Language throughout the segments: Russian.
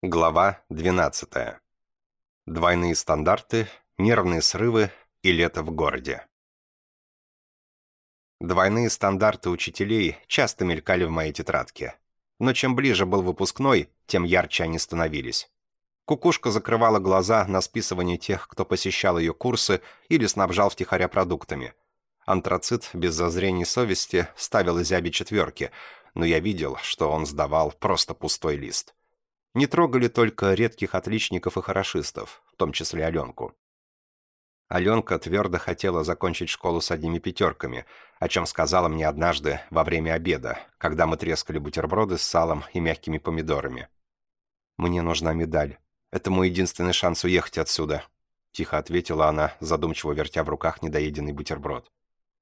Глава 12. Двойные стандарты, нервные срывы и лето в городе. Двойные стандарты учителей часто мелькали в моей тетрадке. Но чем ближе был выпускной, тем ярче они становились. Кукушка закрывала глаза на списывание тех, кто посещал ее курсы или снабжал втихаря продуктами. Антрацит без зазрений совести ставил зяби четверки, но я видел, что он сдавал просто пустой лист. Не трогали только редких отличников и хорошистов, в том числе Аленку. Аленка твердо хотела закончить школу с одними пятерками, о чем сказала мне однажды во время обеда, когда мы трескали бутерброды с салом и мягкими помидорами. «Мне нужна медаль. Это мой единственный шанс уехать отсюда», — тихо ответила она, задумчиво вертя в руках недоеденный бутерброд.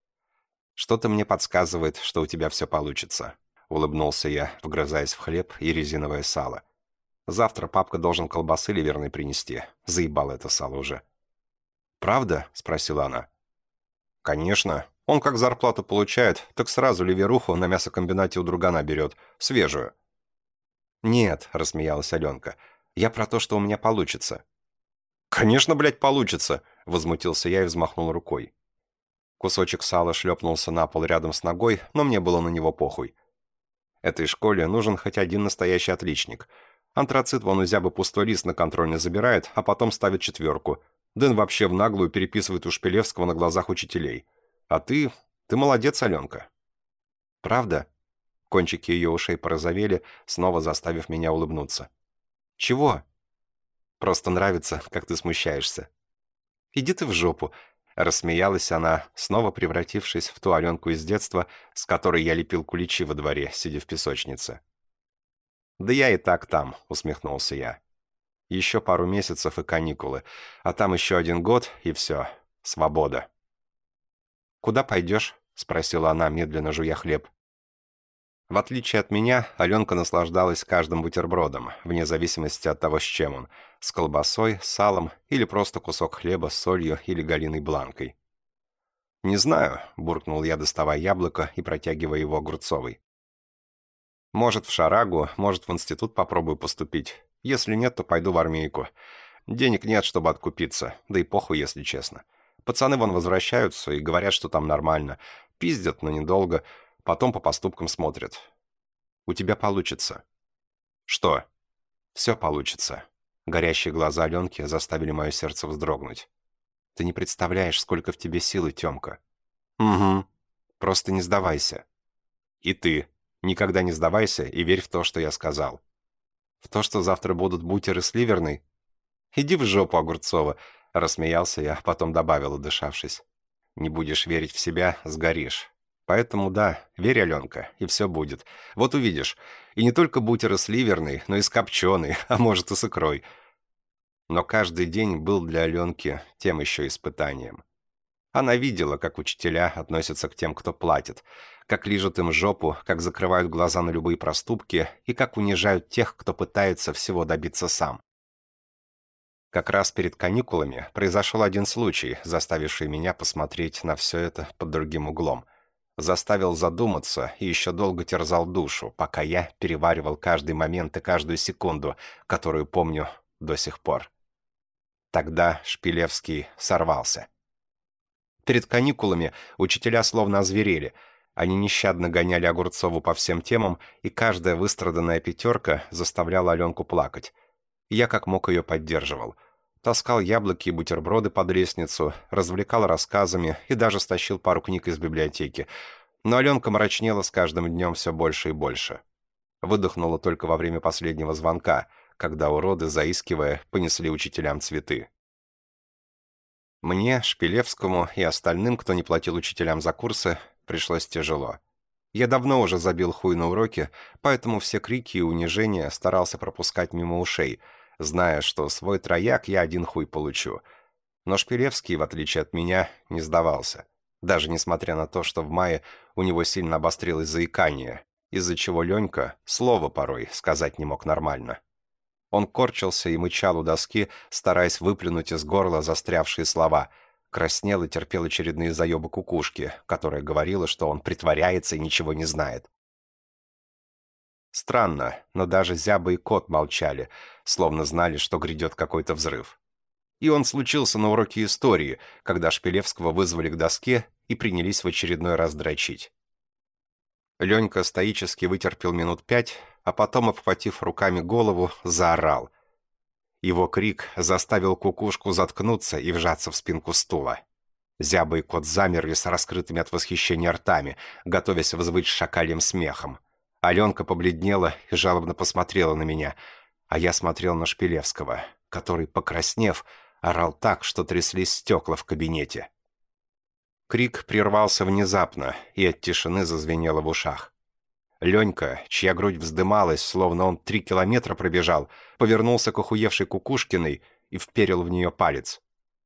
«Что-то мне подсказывает, что у тебя все получится», — улыбнулся я, вгрызаясь в хлеб и резиновое сало. «Завтра папка должен колбасы ливерной принести. Заебал это сало уже». «Правда?» — спросила она. «Конечно. Он как зарплату получает, так сразу ливеруху на мясокомбинате у другана берет. Свежую». «Нет», — рассмеялась Аленка. «Я про то, что у меня получится». «Конечно, блядь, получится!» — возмутился я и взмахнул рукой. Кусочек сала шлепнулся на пол рядом с ногой, но мне было на него похуй. Этой школе нужен хоть один настоящий отличник. Антрацит вон у зябы пустой лист на контрольный забирает, а потом ставит четверку. Дэн вообще в наглую переписывает у Шпилевского на глазах учителей. А ты молодец, Аленка. Правда? Кончики ее ушей порозовели, снова заставив меня улыбнуться. Чего? Просто нравится, как ты смущаешься. Иди ты в жопу. Рассмеялась она, снова превратившись в ту Аленку из детства, с которой я лепил куличи во дворе, сидя в песочнице. «Да я и так там», — усмехнулся я. «Еще пару месяцев и каникулы, а там еще 1 год, и все. Свобода». «Куда пойдешь?» — спросила она, медленно жуя хлеб. В отличие от меня, Аленка наслаждалась каждым бутербродом, вне зависимости от того, с чем он — с колбасой, с салом или просто кусок хлеба с солью или галиной бланкой. «Не знаю», — буркнул я, доставая яблоко и протягивая его Огурцовой. «Может, в шарагу, может, в институт попробую поступить. Если нет, то пойду в армейку. Денег нет, чтобы откупиться, да и похуй, если честно. Пацаны вон возвращаются и говорят, что там нормально. Пиздят, но недолго, потом по поступкам смотрят. У тебя получится». «Что?» «Все получится». Горящие глаза Аленки заставили мое сердце вздрогнуть. «Ты не представляешь, сколько в тебе силы, Темка». «Угу. Просто не сдавайся». «И ты. Никогда не сдавайся и верь в то, что я сказал». «В то, что завтра будут бутеры с ливерной?» «Иди в жопу, Огурцова», — рассмеялся я, потом добавил, отдышавшись. «Не будешь верить в себя — сгоришь. Поэтому да, верь, Аленка, и все будет. Вот увидишь. И не только бутеры с ливерной, но и с копченой, а может и с икрой». Но каждый день был для Аленки тем еще испытанием. Она видела, как учителя относятся к тем, кто платит, как лижут им жопу, как закрывают глаза на любые проступки и как унижают тех, кто пытается всего добиться сам. Как раз перед каникулами произошел один случай, заставивший меня посмотреть на все это под другим углом. Заставил задуматься и еще долго терзал душу, пока я переваривал каждый момент и каждую секунду, которую помню до сих пор. Тогда Шпилевский сорвался. Перед каникулами учителя словно озверели. Они нещадно гоняли Огурцову по всем темам, и каждая выстраданная пятерка заставляла Аленку плакать. Я как мог ее поддерживал. Таскал яблоки и бутерброды под лестницу, развлекал рассказами и даже стащил пару книг из библиотеки. Но Аленка мрачнела с каждым днем все больше и больше. Выдохнула только во время последнего звонка, когда уроды, заискивая, понесли учителям цветы. Мне, Шпилевскому и остальным, кто не платил учителям за курсы, пришлось тяжело. Я давно уже забил хуй на уроки, поэтому все крики и унижения старался пропускать мимо ушей, зная, что свой трояк я 1 хуй получу. Но Шпилевский, в отличие от меня, не сдавался. Даже несмотря на то, что в мае у него сильно обострилось заикание, из-за чего Ленька слова порой сказать не мог нормально. Он корчился и мычал у доски, стараясь выплюнуть из горла застрявшие слова. Краснел и терпел очередные заебы кукушки, которая говорила, что он притворяется и ничего не знает. Странно, но даже Зяба и Кот молчали, словно знали, что грядет какой-то взрыв. И он случился на уроке истории, когда Шпилевского вызвали к доске и принялись в очередной раз дрочить. Ленька стоически вытерпел минут 5, а потом, обхватив руками голову, заорал. Его крик заставил Кукушку заткнуться и вжаться в спинку стула. Зяба и Кот замерли с раскрытыми от восхищения ртами, готовясь взвыть шакальем смехом. Аленка побледнела и жалобно посмотрела на меня, а я смотрел на Шпилевского, который, покраснев, орал так, что тряслись стекла в кабинете. Крик прервался внезапно, и от тишины зазвенело в ушах. Ленька, чья грудь вздымалась, словно он 3 километра пробежал, повернулся к охуевшей Кукушкиной и вперил в нее палец.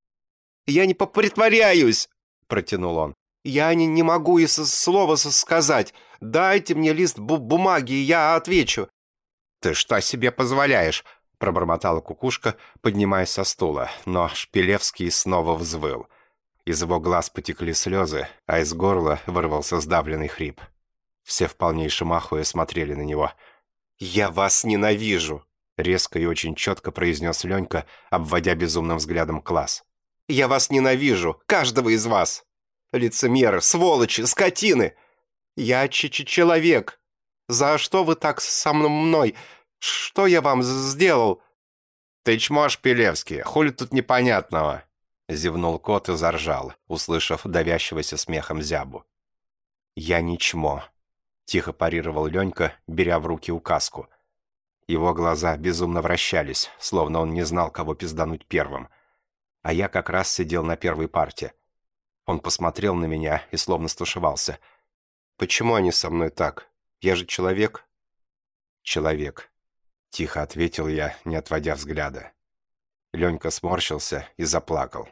«Я не притворяюсь!» — протянул он. «Я не могу и слова сказать. Дайте мне лист бумаги, и я отвечу». «Ты что себе позволяешь?» — пробормотала Кукушка, поднимаясь со стула, но Шпилевский снова взвыл. Из его глаз потекли слезы, а из горла вырвался сдавленный хрип. Все в полнейшем ахуе смотрели на него. «Я вас ненавижу!» — резко и очень четко произнес Ленька, обводя безумным взглядом класс. «Я вас ненавижу, каждого из вас! Лицемеры, сволочи, скотины! Я человек! За что вы так со мной? Что я вам сделал?» «Ты чмо, Шпилевский, хули тут непонятного?» — зевнул Кот и заржал, услышав давящегося смехом Зябу. «Я не чмо», — тихо парировал Ленька, беря в руки указку. Его глаза безумно вращались, словно он не знал, кого пиздануть первым. А я как раз сидел на первой парте. Он посмотрел на меня и словно стушевался. «Почему они со мной так? Я же человек?» «Человек», — тихо ответил я, не отводя взгляда. Ленька сморщился и заплакал.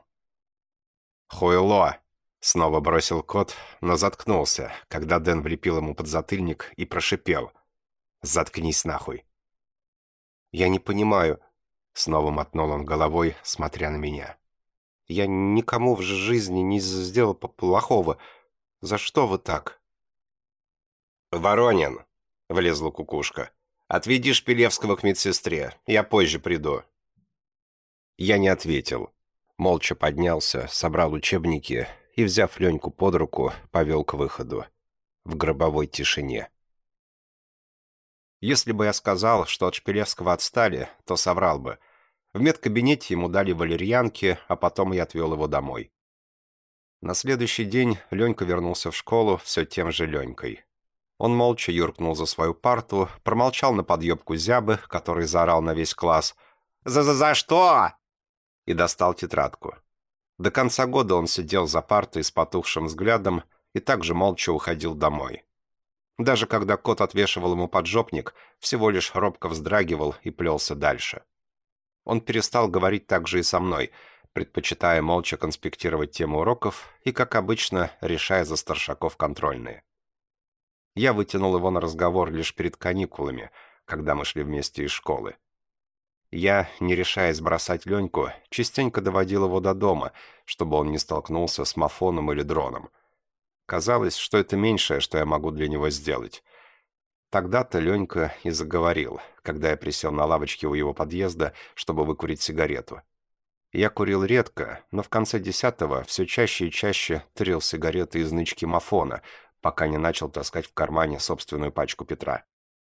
«Хуйло!» — снова бросил Кот, но заткнулся, когда Дэн влепил ему подзатыльник и прошипел. «Заткнись нахуй!» «Я не понимаю», — снова мотнул он головой, смотря на меня. «Я никому в жизни не сделал плохого. За что вы так?» «Воронин», — влезла Кукушка, — «отведи Шпилевского к медсестре. Я позже приду». Я не ответил. Молча поднялся, собрал учебники и, взяв Леньку под руку, повел к выходу. В гробовой тишине. Если бы я сказал, что от Шпилевского отстали, то соврал бы. В медкабинете ему дали валерьянки, а потом я отвел его домой. На следующий день Ленька вернулся в школу все тем же Ленькой. Он молча юркнул за свою парту, промолчал на подъебку Зябы, который заорал на весь класс «За что?!» и достал тетрадку. До конца года он сидел за партой с потухшим взглядом и также молча уходил домой. Даже когда Кот отвешивал ему поджопник, всего лишь робко вздрагивал и плелся дальше. Он перестал говорить так же и со мной, предпочитая молча конспектировать тему уроков и, как обычно, решая за старшаков контрольные. Я вытянул его на разговор лишь перед каникулами, когда мы шли вместе из школы. Я, не решаясь бросать Леньку, частенько доводил его до дома, чтобы он не столкнулся с Мафоном или Дроном. Казалось, что это меньшее, что я могу для него сделать. Тогда-то Ленька и заговорил, когда я присел на лавочке у его подъезда, чтобы выкурить сигарету. Я курил редко, но в конце 10-го все чаще и чаще тырил сигареты из нычки Мафона, пока не начал таскать в кармане собственную пачку Петра.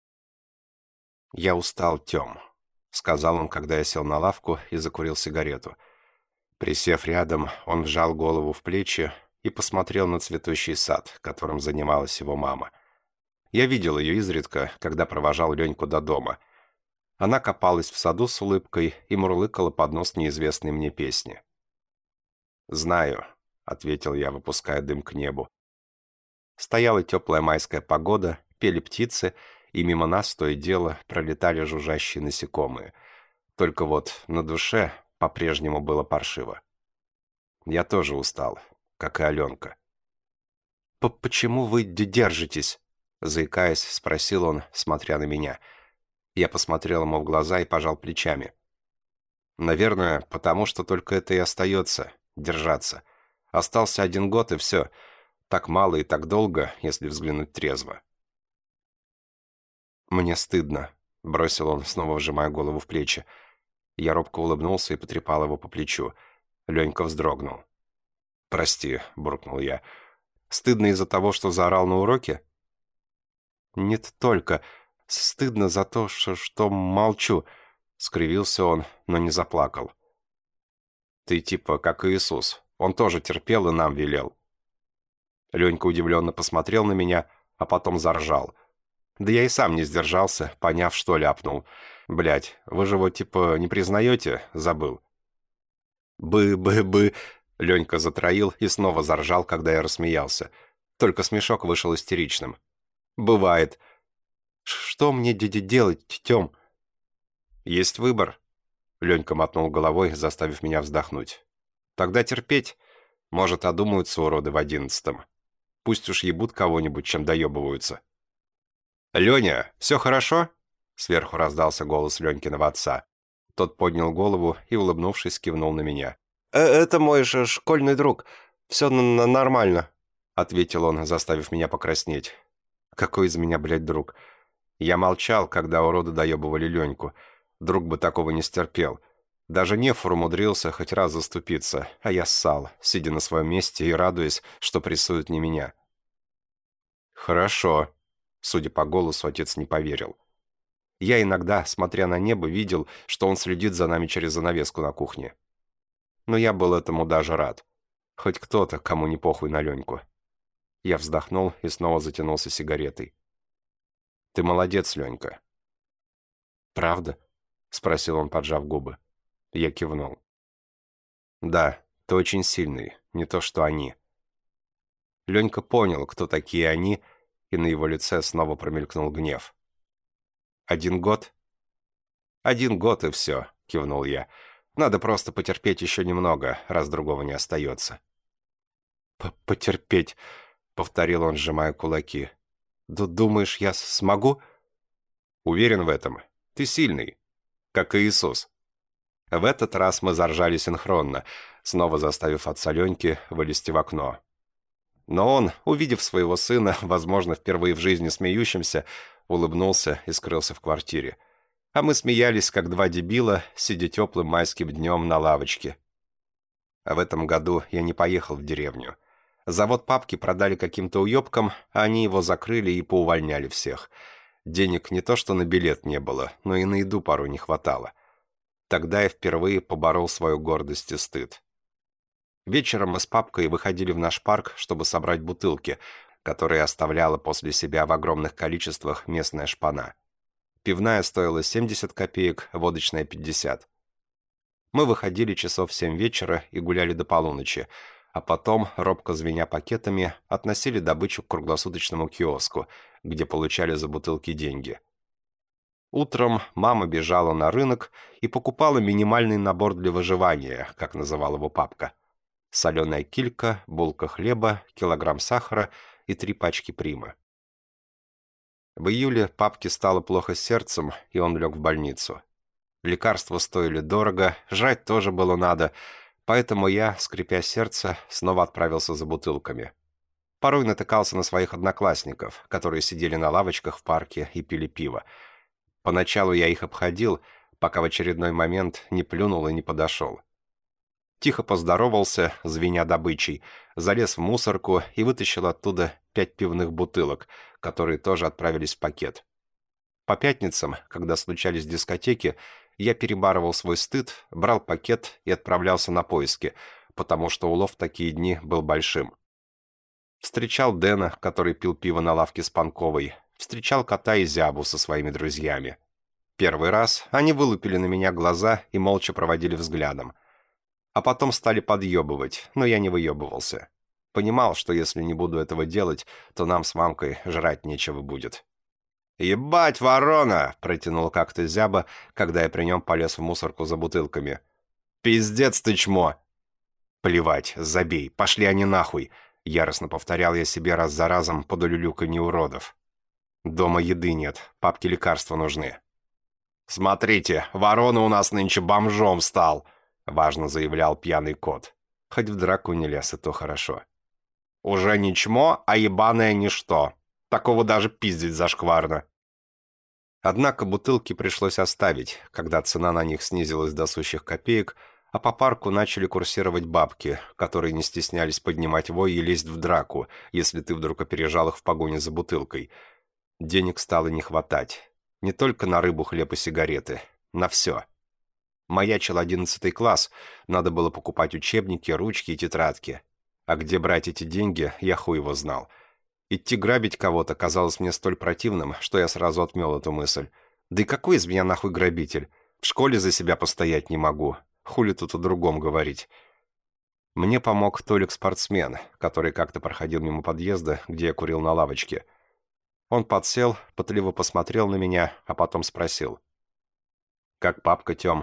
«Я устал, Тем», — сказал он, когда я сел на лавку и закурил сигарету. Присев рядом, он вжал голову в плечи и посмотрел на цветущий сад, которым занималась его мама. Я видел ее изредка, когда провожал Леньку до дома. Она копалась в саду с улыбкой и мурлыкала под нос неизвестной мне песни. «Знаю», — ответил я, выпуская дым к небу. Стояла теплая майская погода, пели птицы, и мимо нас то и дело пролетали жужжащие насекомые. Только вот на душе по-прежнему было паршиво. Я тоже устал, как и Аленка. «Почему вы держитесь?» — заикаясь, спросил он, смотря на меня. Я посмотрел ему в глаза и пожал плечами. «Наверное, потому что только это и остается — держаться. Остался 1 год, и все. Так мало и так долго, если взглянуть трезво». «Мне стыдно», — бросил он, снова вжимая голову в плечи. Я робко улыбнулся и потрепал его по плечу. Ленька вздрогнул. «Прости», — буркнул я. «Стыдно из-за того, что заорал на уроке?» «Нет только. Стыдно за то, что молчу», — скривился он, но не заплакал. «Ты типа как Иисус. Он тоже терпел и нам велел». Ленька удивленно посмотрел на меня, а потом заржал. Да я и сам не сдержался, поняв, что ляпнул. «Блядь, вы же его типа не признаете?» Забыл. «Бы-бы-бы», — Ленька затроил и снова заржал, когда я рассмеялся. Только смешок вышел истеричным. «Бывает. Что мне делать, Тём?» «Есть выбор», — Ленька мотнул головой, заставив меня вздохнуть. «Тогда терпеть. Может, одумаются уроды в 11-м. Пусть уж ебут кого-нибудь, чем доебываются». «Леня, все хорошо?» Сверху раздался голос Ленькиного отца. Тот поднял голову и, улыбнувшись, кивнул на меня. «Это мой же школьный друг. Все нормально», — ответил он, заставив меня покраснеть. «Какой из меня, блядь, друг?» Я молчал, когда уроды доебывали Леньку. Друг бы такого не стерпел. Даже Нефор умудрился хоть раз заступиться, а я ссал, сидя на своем месте и радуясь, что прессуют не меня. «Хорошо», — судя по голосу, отец не поверил. Я иногда, смотря на небо, видел, что он следит за нами через занавеску на кухне. Но я был этому даже рад. Хоть кто-то, кому не похуй на Леньку. Я вздохнул и снова затянулся сигаретой. «Ты молодец, Ленька». «Правда?» — спросил он, поджав губы. Я кивнул. «Да, ты очень сильный, не то что они». Ленька понял, кто такие они, и на его лице снова промелькнул гнев. 1 год?» 1 год и все», — кивнул я. «Надо просто потерпеть еще немного, раз другого не остается». «Потерпеть», — повторил он, сжимая кулаки. «Думаешь, я смогу?» «Уверен в этом. Ты сильный, как и Иисус». В этот раз мы заржали синхронно, снова заставив отца Леньки вылезти в окно. Но он, увидев своего сына, возможно, впервые в жизни смеющимся, улыбнулся и скрылся в квартире. А мы смеялись, как два дебила, сидя теплым майским днем на лавочке. А в этом году я не поехал в деревню. Завод папки продали каким-то уебкам, а они его закрыли и поувольняли всех. Денег не то что на билет не было, но и на еду пару не хватало. Тогда я впервые поборол свою гордость и стыд. Вечером мы с папкой выходили в наш парк, чтобы собрать бутылки, которые оставляла после себя в огромных количествах местная шпана. Пивная стоила 70 копеек, водочная 50. Мы выходили часов в 7 вечера и гуляли до полуночи, а потом, робко звеня пакетами, относили добычу к круглосуточному киоску, где получали за бутылки деньги. Утром мама бежала на рынок и покупала минимальный набор для выживания, как называл его папка. Соленая килька, булка хлеба, килограмм сахара и 3 пачки примы. В июле папке стало плохо с сердцем, и он лег в больницу. Лекарства стоили дорого, жрать тоже было надо, поэтому я, скрипя сердце, снова отправился за бутылками. Порой натыкался на своих одноклассников, которые сидели на лавочках в парке и пили пиво. Поначалу я их обходил, пока в очередной момент не плюнул и не подошел. Тихо поздоровался, звеня добычей, залез в мусорку и вытащил оттуда 5 пивных бутылок, которые тоже отправились в пакет. По пятницам, когда случались дискотеки, я перебарывал свой стыд, брал пакет и отправлялся на поиски, потому что улов в такие дни был большим. Встречал Дэна, который пил пиво на лавке с Панковой, встречал кота и зябу со своими друзьями. Первый раз они вылупили на меня глаза и молча проводили взглядом. А потом стали подъебывать, но я не выебывался. Понимал, что если не буду этого делать, то нам с мамкой жрать нечего будет. «Ебать, ворона!» — протянул как-то зяба, когда я при нем полез в мусорку за бутылками. «Пиздец ты чмо!» «Плевать, забей, пошли они нахуй!» — яростно повторял я себе раз за разом под улюлюканье уродов. «Дома еды нет, папке лекарства нужны». «Смотрите, ворона у нас нынче бомжом стал!» — важно заявлял пьяный кот. Хоть в драку не лез, и то хорошо. «Уже не чмо, а ебаное ничто. Такого даже пиздить зашкварно». Однако бутылки пришлось оставить, когда цена на них снизилась до сущих копеек, а по парку начали курсировать бабки, которые не стеснялись поднимать вой и лезть в драку, если ты вдруг опережал их в погоне за бутылкой. Денег стало не хватать. Не только на рыбу, хлеб и сигареты. На все. Маячил 11 класс, надо было покупать учебники, ручки и тетрадки. А где брать эти деньги, я хуй его знал. Идти грабить кого-то казалось мне столь противным, что я сразу отмел эту мысль. Да и какой из меня нахуй грабитель? В школе за себя постоять не могу. Хули тут о другом говорить? Мне помог Толик-спортсмен, который как-то проходил мимо подъезда, где я курил на лавочке. Он подсел, пытливо посмотрел на меня, а потом спросил. «Как папка, Тём?»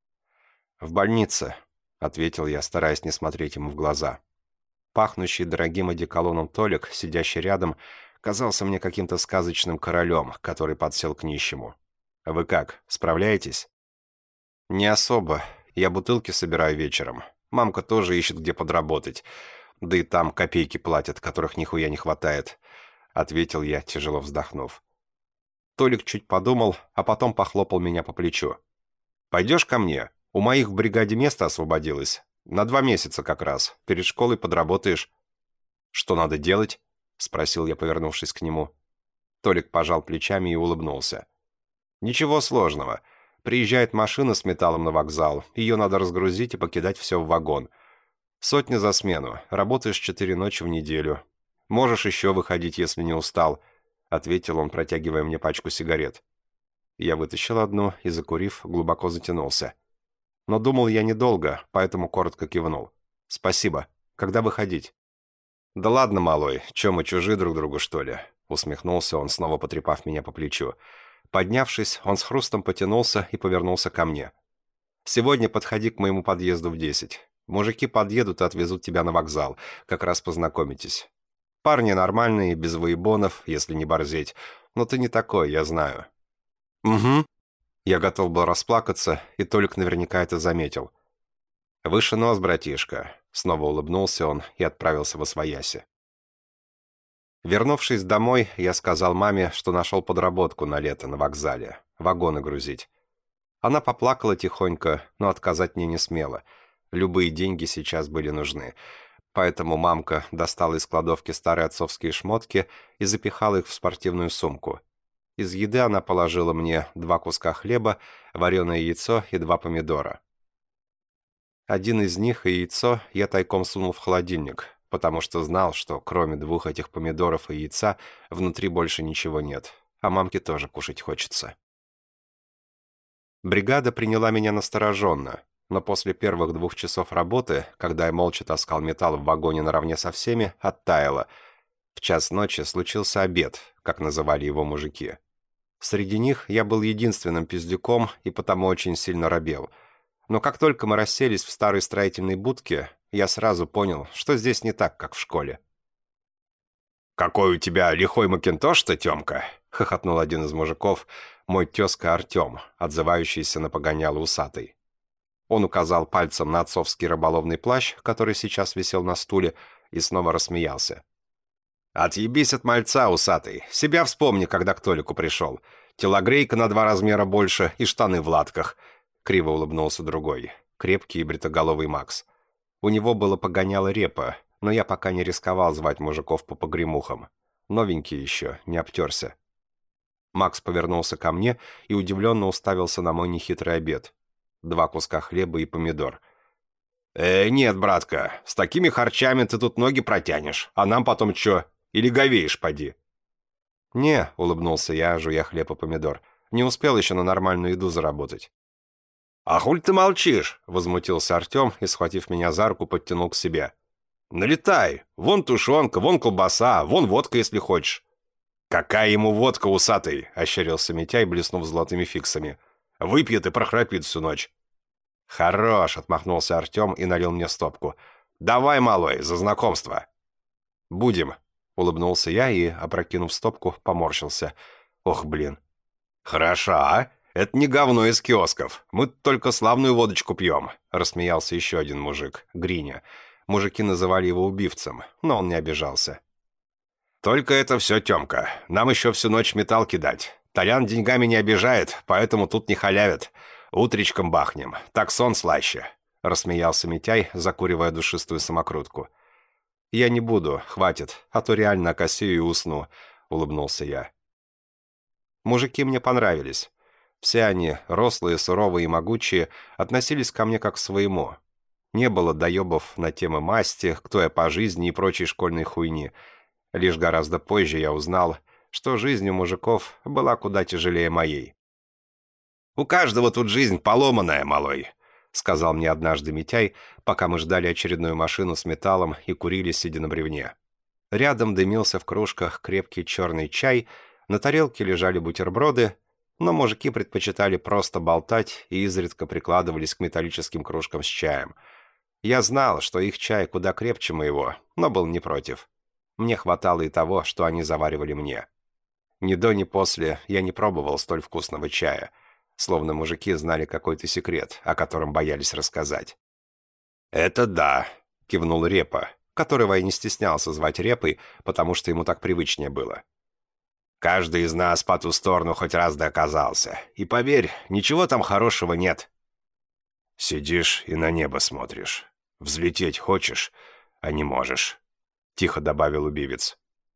«В больнице», — ответил я, стараясь не смотреть ему в глаза. Пахнущий дорогим одеколоном Толик, сидящий рядом, казался мне каким-то сказочным королем, который подсел к нищему. «Вы как, справляетесь?» «Не особо. Я бутылки собираю вечером. Мамка тоже ищет, где подработать. Да и там копейки платят, которых нихуя не хватает», — ответил я, тяжело вздохнув. Толик чуть подумал, а потом похлопал меня по плечу. «Пойдешь ко мне? У моих в бригаде место освободилось. На 2 месяца как раз. Перед школой подработаешь». «Что надо делать?» — спросил я, повернувшись к нему. Толик пожал плечами и улыбнулся. «Ничего сложного. Приезжает машина с металлом на вокзал. Ее надо разгрузить и покидать все в вагон. 100 за смену. Работаешь 4 ночи в неделю. Можешь еще выходить, если не устал», — ответил он, протягивая мне пачку сигарет. Я вытащил одну и, закурив, глубоко затянулся. Но думал я недолго, поэтому коротко кивнул. «Спасибо. Когда выходить?» «Да ладно, малой, че мы чужие друг другу, что ли?» Усмехнулся он, снова потрепав меня по плечу. Поднявшись, он с хрустом потянулся и повернулся ко мне. «Сегодня подходи к моему подъезду в 10. Мужики подъедут и отвезут тебя на вокзал. Как раз познакомитесь. Парни нормальные, без выебонов, если не борзеть. Но ты не такой, я знаю». «Угу». Я готов был расплакаться, и Толик наверняка это заметил. «Выше нос, братишка», — снова улыбнулся он и отправился восвояси. Вернувшись домой, я сказал маме, что нашел подработку на лето на вокзале, вагоны грузить. Она поплакала тихонько, но отказать мне не смела. Любые деньги сейчас были нужны. Поэтому мамка достала из кладовки старые отцовские шмотки и запихала их в спортивную сумку. Из еды она положила мне 2 куска хлеба, вареное яйцо и 2 помидора. Один из них и яйцо я тайком сунул в холодильник, потому что знал, что кроме 2 этих помидоров и яйца внутри больше ничего нет, а мамке тоже кушать хочется. Бригада приняла меня настороженно, но после первых 2 часов работы, когда я молча таскал металл в вагоне наравне со всеми, оттаяла. В 1:00 ночи случился обед, как называли его мужики. Среди них я был единственным пиздюком и потому очень сильно робел. Но как только мы расселись в старой строительной будке, я сразу понял, что здесь не так, как в школе. «Какой у тебя лихой макинтош-то, Тёмка!» — хохотнул один из мужиков, мой тезка Артем, отзывающийся на погоняло усатый. Он указал пальцем на отцовский рыболовный плащ, который сейчас висел на стуле, и снова рассмеялся. «Отъебись от мальца, усатый. Себя вспомни, когда к Толику пришел. Телогрейка на 2 размера больше и штаны в латках». Криво улыбнулся другой, крепкий и бритоголовый Макс. У него было погоняло репа, но я пока не рисковал звать мужиков по погремухам. Новенький еще, не обтерся. Макс повернулся ко мне и удивленно уставился на мой нехитрый обед. 2 куска хлеба и помидор. Нет, братка, с такими харчами ты тут ноги протянешь, а нам потом чё, или говеешь, поди?» «Не», — улыбнулся я, жуя хлеб и помидор, — «не успел еще на нормальную еду заработать». «А хуль ты молчишь?» — возмутился Артем и, схватив меня за руку, подтянул к себе. «Налетай! Вон тушенка, вон колбаса, вон водка, если хочешь». «Какая ему водка, усатый?» — ощерился Митяй, блеснув золотыми фиксами. «Выпьет и прохрапит всю ночь». «Хорош!» — отмахнулся Артем и налил мне стопку. «Давай, малой, за знакомство!» «Будем!» — улыбнулся я и, опрокинув стопку, поморщился. «Ох, блин!» «Хорошо, а? Это не говно из киосков. Мы только славную водочку пьем!» — рассмеялся еще один мужик, Гриня. Мужики называли его убивцем, но он не обижался. «Только это все, Темка. Нам еще всю ночь металл кидать. Толян деньгами не обижает, поэтому тут не халявят. Утречком бахнем, так сон слаще», — рассмеялся Митяй, закуривая душистую самокрутку. «Я не буду, хватит, а то реально окосею и усну», — улыбнулся я. Мужики мне понравились. Все они, рослые, суровые и могучие, относились ко мне как к своему. Не было доебов на темы масти, кто я по жизни и прочей школьной хуйни. Лишь гораздо позже я узнал, что жизнь у мужиков была куда тяжелее моей. «У каждого тут жизнь поломанная, малой», — сказал мне однажды Митяй, пока мы ждали очередную машину с металлом и курили, сидя на бревне. Рядом дымился в кружках крепкий черный чай, на тарелке лежали бутерброды, но мужики предпочитали просто болтать и изредка прикладывались к металлическим кружкам с чаем. Я знал, что их чай куда крепче моего, но был не против. Мне хватало и того, что они заваривали мне. Ни до, ни после я не пробовал столь вкусного чая, словно мужики знали какой-то секрет, о котором боялись рассказать. «Это да», — кивнул Репа, которого я не стеснялся звать Репой, потому что ему так привычнее было. «Каждый из нас по ту сторону хоть раз да оказался. И поверь, ничего там хорошего нет». «Сидишь и на небо смотришь. Взлететь хочешь, а не можешь», — тихо добавил убивец.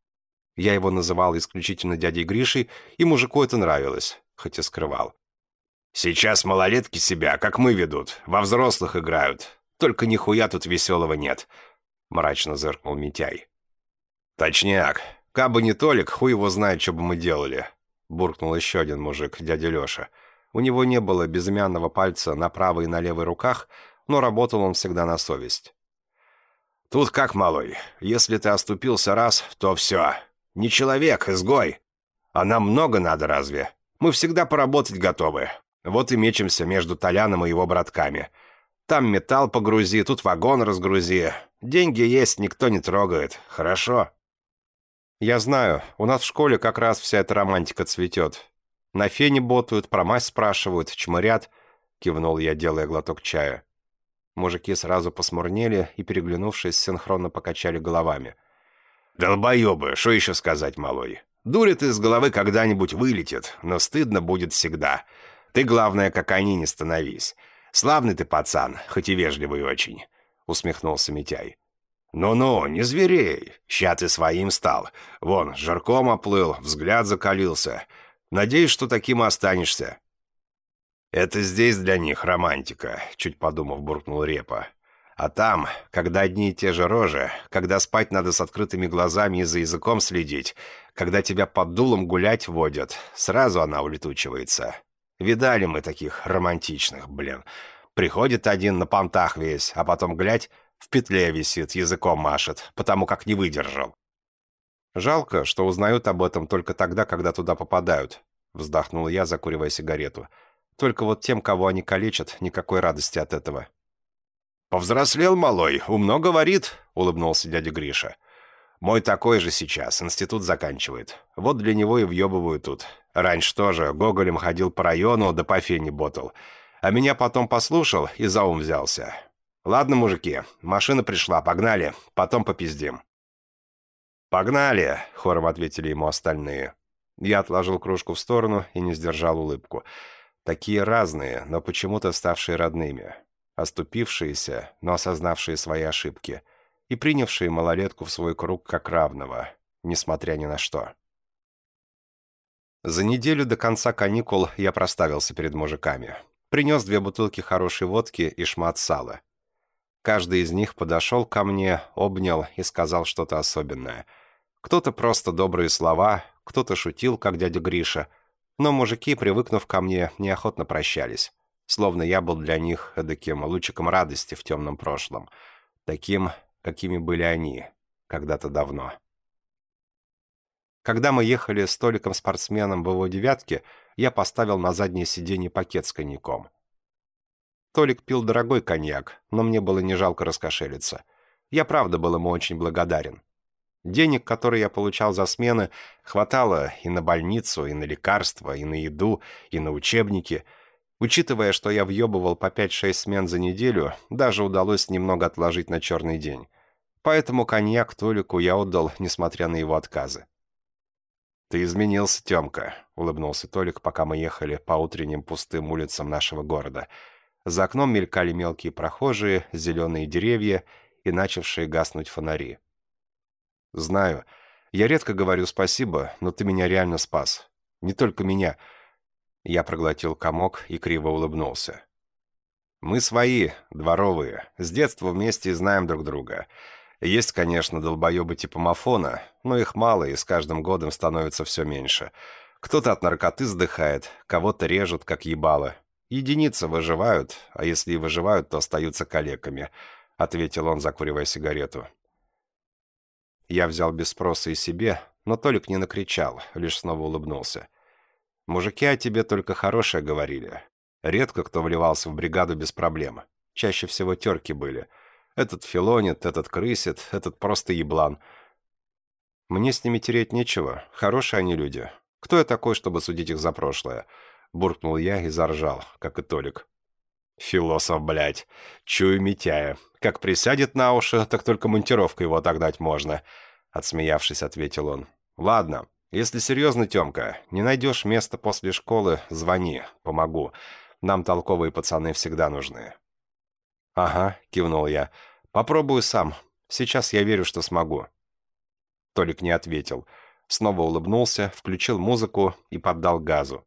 Я его называл исключительно дядей Гришей, и мужику это нравилось, хоть и скрывал. «Сейчас малолетки себя, как мы ведут, во взрослых играют. Только нихуя тут веселого нет», — мрачно зыркнул Митяй. «Точняк. Кабы не Толик, хуй его знает, что бы мы делали», — буркнул еще один мужик, дядя Леша. У него не было безымянного пальца на правой и на левой руках, но работал он всегда на совесть. «Тут как, малой, если ты оступился раз, то все. Не человек, изгой. А нам много надо разве? Мы всегда поработать готовы. Вот и мечемся между Толяном и его братками. Там металл погрузи, тут вагон разгрузи. Деньги есть, никто не трогает. Хорошо?» «Я знаю, у нас в школе как раз вся эта романтика цветет. На фене ботают, про мазь спрашивают, чмырят», — кивнул я, делая глоток чая. Мужики сразу посмурнели и, переглянувшись, синхронно покачали головами. «Долбоебы, что еще сказать, малой? Дурит из головы когда-нибудь вылетит, но стыдно будет всегда. Ты, главное, как они, не становись. Славный ты пацан, хоть и вежливый очень», — усмехнулся Митяй. «Ну-ну, не зверей. Ща ты своим стал. Вон, жирком оплыл, взгляд закалился. Надеюсь, что таким и останешься». «Это здесь для них романтика», — чуть подумав, буркнул Репа. «А там, когда одни и те же рожи, когда спать надо с открытыми глазами и за языком следить, когда тебя под дулом гулять водят, сразу она улетучивается. Видали мы таких романтичных, блин. Приходит один на понтах весь, а потом, глядь, в петле висит, языком машет, потому как не выдержал». «Жалко, что узнают об этом только тогда, когда туда попадают», — вздохнул я, закуривая сигарету. «Только вот тем, кого они калечат, никакой радости от этого». «Повзрослел, малой, умно говорит», — улыбнулся дядя Гриша. «Мой такой же сейчас, институт заканчивает. Вот для него и въебываю тут. Раньше тоже гоголем ходил по району, да по фене ботал. А меня потом послушал и за ум взялся. Ладно, мужики, машина пришла, погнали, потом попиздим». «Погнали!» — хором ответили ему остальные. Я отложил кружку в сторону и не сдержал улыбку. Такие разные, но почему-то ставшие родными. Оступившиеся, но осознавшие свои ошибки. И принявшие малолетку в свой круг как равного, несмотря ни на что. За неделю до конца каникул я проставился перед мужиками. Принес 2 бутылки хорошей водки и шмат сала. Каждый из них подошел ко мне, обнял и сказал что-то особенное. Кто-то просто добрые слова, кто-то шутил, как дядя Гриша, но мужики, привыкнув ко мне, неохотно прощались, словно я был для них эдаким лучиком радости в темном прошлом, таким, какими были они когда-то давно. Когда мы ехали с Толиком-спортсменом в его «девятке», я поставил на заднее сиденье пакет с коньяком. Толик пил дорогой коньяк, но мне было не жалко раскошелиться. Я правда был ему очень благодарен. Денег, которые я получал за смены, хватало и на больницу, и на лекарства, и на еду, и на учебники. Учитывая, что я въебывал по 5-6 смен за неделю, даже удалось немного отложить на черный день. Поэтому коньяк Толику я отдал, несмотря на его отказы. «Ты изменился, Тёмка», — улыбнулся Толик, пока мы ехали по утренним пустым улицам нашего города. За окном мелькали мелкие прохожие, зеленые деревья и начавшие гаснуть фонари. «Знаю. Я редко говорю спасибо, но ты меня реально спас. Не только меня». Я проглотил комок и криво улыбнулся. «Мы свои, дворовые. С детства вместе и знаем друг друга. Есть, конечно, долбоебы типа Мафона, но их мало и с каждым годом становится все меньше. Кто-то от наркоты сдыхает, кого-то режут, как ебало. Единицы выживают, а если и выживают, то остаются калеками», — ответил он, закуривая сигарету. Я взял без спроса и себе, но Толик не накричал, лишь снова улыбнулся. «Мужики о тебе только хорошее говорили. Редко кто вливался в бригаду без проблем. Чаще всего терки были. Этот филонит, этот крысит, этот просто еблан. Мне с ними тереть нечего, хорошие они люди. Кто я такой, чтобы судить их за прошлое?» Буркнул я и заржал, как и Толик. «Философ, блядь. Чую Митяя. Как присядет на уши, так только монтировкой его отогнать можно», — отсмеявшись, ответил он. «Ладно, если серьезно, Тёмка, не найдешь места после школы, звони, помогу. Нам толковые пацаны всегда нужны». «Ага», — кивнул я. «Попробую сам. Сейчас я верю, что смогу». Толик не ответил. Снова улыбнулся, включил музыку и поддал газу.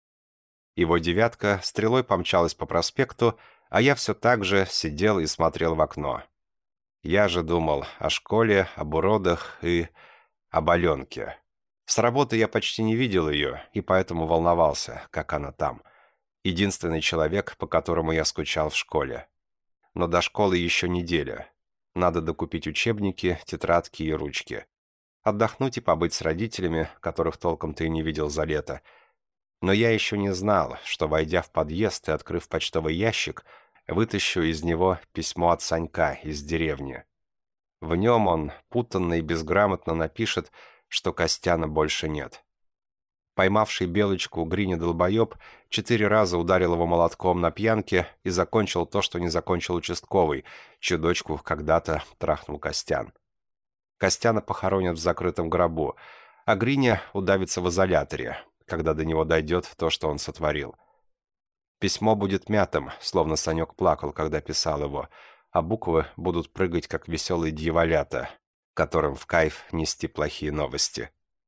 Его девятка стрелой помчалась по проспекту, а я все так же сидел и смотрел в окно. Я же думал о школе, об уродах и об Аленке. С работы я почти не видел ее, и поэтому волновался, как она там. Единственный человек, по которому я скучал в школе. Но до школы еще неделя. Надо докупить учебники, тетрадки и ручки. Отдохнуть и побыть с родителями, которых толком-то и не видел за лето. Но я еще не знал, что, войдя в подъезд и открыв почтовый ящик, вытащу из него письмо от Санька из деревни. В нем он путанно и безграмотно напишет, что Костяна больше нет. Поймавший Белочку Гриня-долбоеб 4 раза ударил его молотком на пьянке и закончил то, что не закончил участковый, чью дочку когда-то трахнул Костян. Костяна похоронят в закрытом гробу, а Гриня удавится в изоляторе, когда до него дойдет то, что он сотворил. Письмо будет мятым, словно Санек плакал, когда писал его, а буквы будут прыгать, как веселые дьяволята, которым в кайф нести плохие новости.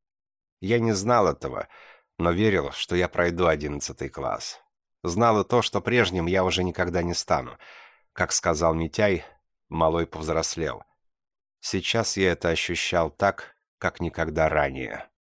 Я не знал этого, но верил, что я пройду 11 класс. Знал и то, что прежним я уже никогда не стану. Как сказал Митяй, малой повзрослел. Сейчас я это ощущал так, как никогда ранее.